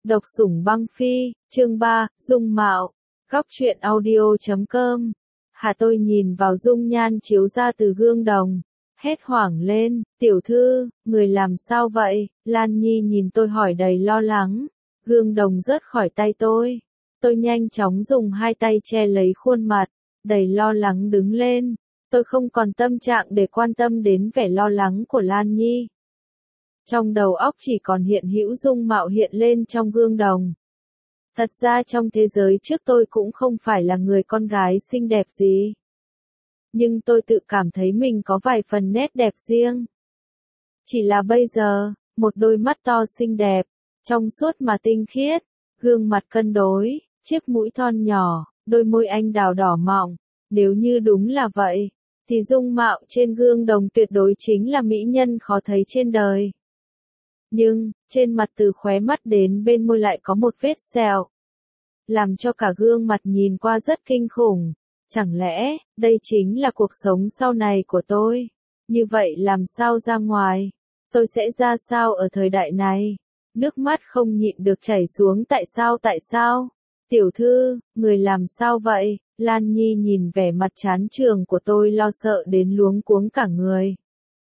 Độc sủng băng phi, chương 3, dung mạo. Góc truyện audio.com. Hà tôi nhìn vào dung nhan chiếu ra từ gương đồng, hét hoảng lên, tiểu thư, người làm sao vậy? Lan Nhi nhìn tôi hỏi đầy lo lắng. Gương đồng rớt khỏi tay tôi. Tôi nhanh chóng dùng hai tay che lấy khuôn mặt, đầy lo lắng đứng lên. Tôi không còn tâm trạng để quan tâm đến vẻ lo lắng của Lan Nhi. Trong đầu óc chỉ còn hiện hữu dung mạo hiện lên trong gương đồng. Thật ra trong thế giới trước tôi cũng không phải là người con gái xinh đẹp gì. Nhưng tôi tự cảm thấy mình có vài phần nét đẹp riêng. Chỉ là bây giờ, một đôi mắt to xinh đẹp, trong suốt mà tinh khiết, gương mặt cân đối, chiếc mũi thon nhỏ, đôi môi anh đào đỏ mọng. Nếu như đúng là vậy, thì dung mạo trên gương đồng tuyệt đối chính là mỹ nhân khó thấy trên đời. Nhưng, trên mặt từ khóe mắt đến bên môi lại có một vết sẹo, làm cho cả gương mặt nhìn qua rất kinh khủng. Chẳng lẽ, đây chính là cuộc sống sau này của tôi? Như vậy làm sao ra ngoài? Tôi sẽ ra sao ở thời đại này? Nước mắt không nhịn được chảy xuống. Tại sao? Tiểu thư, người làm sao vậy? Lan Nhi nhìn vẻ mặt chán chường của tôi lo sợ đến luống cuống cả người.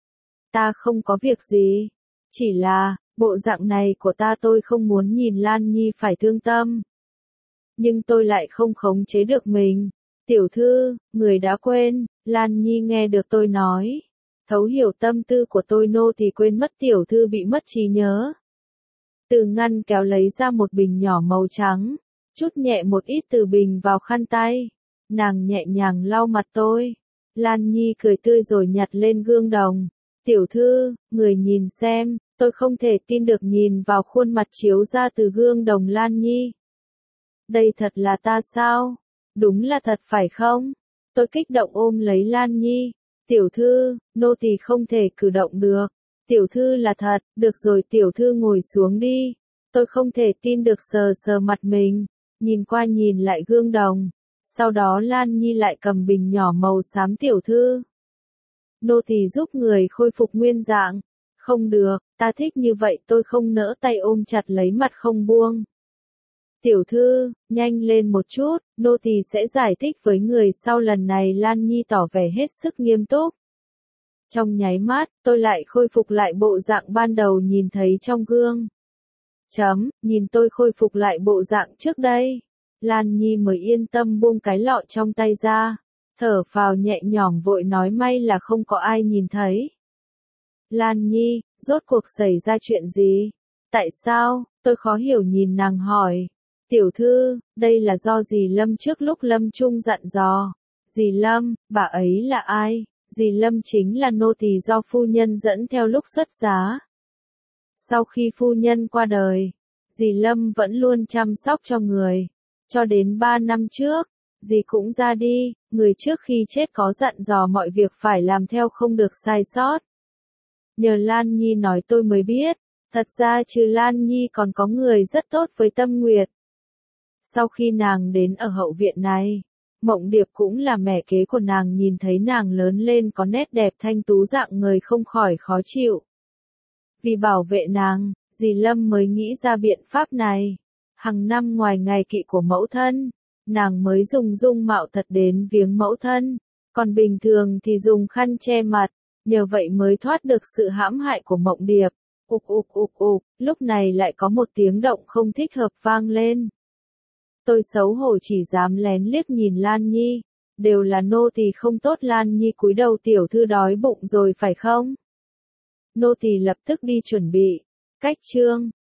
Ta không có việc gì. Chỉ là, bộ dạng này của ta tôi không muốn nhìn Lan Nhi phải thương tâm. Nhưng tôi lại không khống chế được mình. Tiểu thư, người đã quên. Lan Nhi nghe được tôi nói, thấu hiểu tâm tư của tôi, nô thì quên mất tiểu thư bị mất trí nhớ. Từ ngăn kéo lấy ra một bình nhỏ màu trắng, chút nhẹ một ít từ bình vào khăn tay. Nàng nhẹ nhàng lau mặt tôi. Lan Nhi cười tươi rồi nhặt lên gương đồng. Tiểu thư, người nhìn xem. Tôi không thể tin được nhìn vào khuôn mặt chiếu ra từ gương đồng Lan Nhi. Đây thật là ta sao? Đúng là thật phải không? Tôi kích động ôm lấy Lan Nhi. Tiểu thư, nô tỳ không thể cử động được. Tiểu thư là thật, được rồi tiểu thư ngồi xuống đi. Tôi không thể tin được sờ mặt mình, nhìn qua nhìn lại gương đồng. Sau đó Lan Nhi lại cầm bình nhỏ màu xám. Tiểu thư, nô tỳ giúp người khôi phục nguyên dạng. Không được, ta thích như vậy. Tôi không nỡ tay ôm chặt lấy mặt không buông. Tiểu thư, nhanh lên một chút, nô tỳ sẽ giải thích với người sau. Lần này Lan Nhi tỏ vẻ hết sức nghiêm túc. Trong nháy mắt, tôi lại khôi phục lại bộ dạng ban đầu nhìn thấy trong gương. Nhìn tôi khôi phục lại bộ dạng trước đây. Lan Nhi mới yên tâm buông cái lọ trong tay ra. Thở phào nhẹ nhõm vội nói may là không có ai nhìn thấy. Lan Nhi, rốt cuộc xảy ra chuyện gì? Tại sao? Tôi khó hiểu nhìn nàng hỏi. Tiểu thư, đây là do dì Lâm trước lúc lâm chung dặn dò. Dì Lâm, bà ấy là ai? Dì Lâm chính là nô tỳ do phu nhân dẫn theo lúc xuất giá. Sau khi phu nhân qua đời, dì Lâm vẫn luôn chăm sóc cho người. Cho đến 3 năm trước, dì cũng ra đi, người trước khi chết có dặn dò mọi việc phải làm theo không được sai sót. Nhờ Lan Nhi nói tôi mới biết, thật ra trừ Lan Nhi còn có người rất tốt với Tâm Nguyệt. Sau khi nàng đến ở hậu viện này, Mộng Điệp cũng là mẹ kế của nàng, nhìn thấy nàng lớn lên có nét đẹp thanh tú dạng người không khỏi khó chịu. Vì bảo vệ nàng, dì Lâm mới nghĩ ra biện pháp này. Hàng năm ngoài ngày kỵ của mẫu thân, nàng mới dùng dung mạo thật đến viếng mẫu thân, còn bình thường thì dùng khăn che mặt, nhờ vậy mới thoát được sự hãm hại của Mộng Điệp. Ục, lúc này lại có một tiếng động không thích hợp vang lên. Tôi xấu hổ chỉ dám lén liếc nhìn Lan Nhi. Đều là nô tỳ không tốt. Lan Nhi cúi đầu. Tiểu thư đói bụng rồi phải không? Nô tỳ lập tức đi chuẩn bị. Cách chương